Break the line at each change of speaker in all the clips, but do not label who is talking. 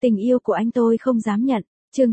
Tình yêu của anh tôi không dám nhận. Chương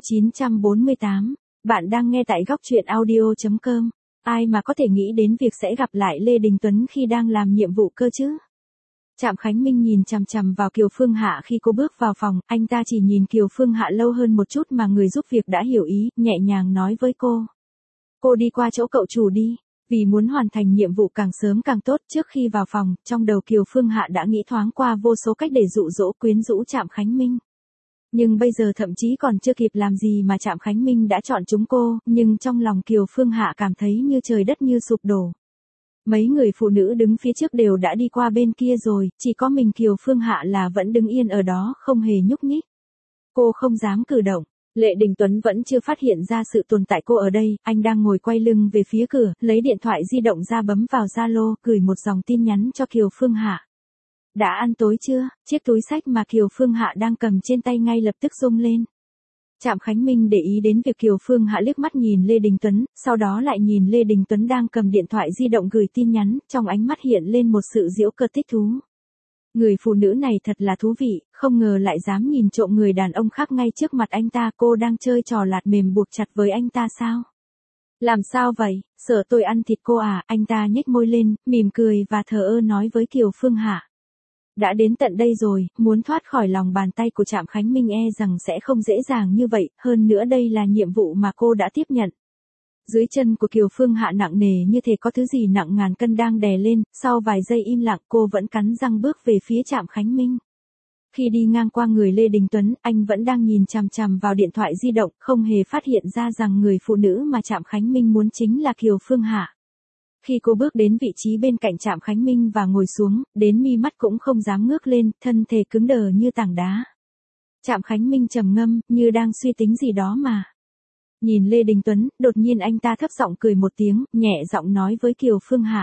948. Bạn đang nghe tại góc truyện audio.com. Ai mà có thể nghĩ đến việc sẽ gặp lại Lê Đình Tuấn khi đang làm nhiệm vụ cơ chứ? Trạm Khánh Minh nhìn chằm chằm vào Kiều Phương Hạ khi cô bước vào phòng, anh ta chỉ nhìn Kiều Phương Hạ lâu hơn một chút mà người giúp việc đã hiểu ý, nhẹ nhàng nói với cô. Cô đi qua chỗ cậu chủ đi. Vì muốn hoàn thành nhiệm vụ càng sớm càng tốt, trước khi vào phòng, trong đầu Kiều Phương Hạ đã nghĩ thoáng qua vô số cách để dụ dỗ quyến rũ Trạm Khánh Minh. Nhưng bây giờ thậm chí còn chưa kịp làm gì mà Trạm Khánh Minh đã chọn chúng cô, nhưng trong lòng Kiều Phương Hạ cảm thấy như trời đất như sụp đổ. Mấy người phụ nữ đứng phía trước đều đã đi qua bên kia rồi, chỉ có mình Kiều Phương Hạ là vẫn đứng yên ở đó không hề nhúc nhích. Cô không dám cử động. Lệ Đình Tuấn vẫn chưa phát hiện ra sự tồn tại cô ở đây, anh đang ngồi quay lưng về phía cửa, lấy điện thoại di động ra bấm vào Zalo, gửi một dòng tin nhắn cho Kiều Phương Hạ. Đã ăn tối chưa? Chiếc túi xách mà Kiều Phương Hạ đang cầm trên tay ngay lập tức rung lên. Trạm Khánh Minh để ý đến việc Kiều Phương Hạ liếc mắt nhìn Lê Đình Tuấn, sau đó lại nhìn Lê Đình Tuấn đang cầm điện thoại di động gửi tin nhắn, trong ánh mắt hiện lên một sự giễu cợt thích thú. Người phụ nữ này thật là thú vị, không ngờ lại dám nhìn trộm người đàn ông khác ngay trước mặt anh ta. Cô đang chơi trò lạt mềm buộc chặt với anh ta sao? Làm sao vậy, sợ tôi ăn thịt cô à? Anh ta nhếch môi lên, mỉm cười và thờ ơ nói với Kiều Phương Hạ. Đã đến tận đây rồi, muốn thoát khỏi lòng bàn tay của Trạm Khánh Minh e rằng sẽ không dễ dàng như vậy, hơn nữa đây là nhiệm vụ mà cô đã tiếp nhận. Dưới chân của Kiều Phương Hạ nặng nề như thể có thứ gì nặng ngàn cân đang đè lên, sau vài giây im lặng cô vẫn cắn răng bước về phía Trạm Khánh Minh. Khi đi ngang qua người Lê Đình Tuấn, anh vẫn đang nhìn chằm chằm vào điện thoại di động, không hề phát hiện ra rằng người phụ nữ mà Trạm Khánh Minh muốn chính là Kiều Phương Hạ. Khi cô bước đến vị trí bên cạnh Trạm Khánh Minh và ngồi xuống, đến mi mắt cũng không dám ngước lên, thân thể cứng đờ như tảng đá. Trạm Khánh Minh trầm ngâm, như đang suy tính gì đó mà. Nhìn Lê Đình Tuấn, đột nhiên anh ta thấp giọng cười một tiếng, nhẹ giọng nói với Kiều Phương Hạ.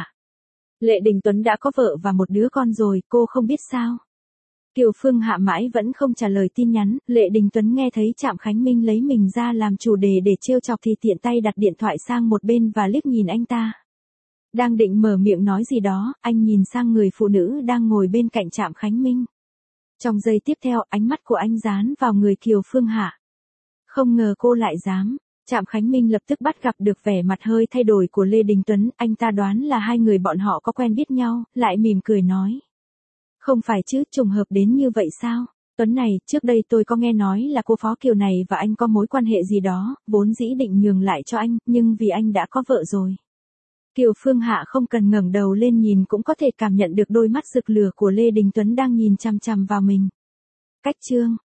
Lê Đình Tuấn đã có vợ và một đứa con rồi, cô không biết sao? Kiều Phương Hạ mãi vẫn không trả lời tin nhắn, Lê Đình Tuấn nghe thấy Trạm Khánh Minh lấy mình ra làm chủ đề để trêu chọc thì tiện tay đặt điện thoại sang một bên và liếc nhìn anh ta. Đang định mở miệng nói gì đó, anh nhìn sang người phụ nữ đang ngồi bên cạnh Trạm Khánh Minh. Trong giây tiếp theo, ánh mắt của anh dán vào người Kiều Phương Hạ. Không ngờ cô lại dám. Trạm Khánh Minh lập tức bắt gặp được vẻ mặt hơi thay đổi của Lê Đình Tuấn, anh ta đoán là hai người bọn họ có quen biết nhau, lại mỉm cười nói. Không phải chứ, trùng hợp đến như vậy sao? Tuấn này, trước đây tôi có nghe nói là cô Phó Kiều này và anh có mối quan hệ gì đó, vốn dĩ định nhường lại cho anh, nhưng vì anh đã có vợ rồi. Kiều Phương Hạ không cần ngẩng đầu lên nhìn cũng có thể cảm nhận được đôi mắt rực lửa của Lê Đình Tuấn đang nhìn chằm chằm vào mình. Cách chương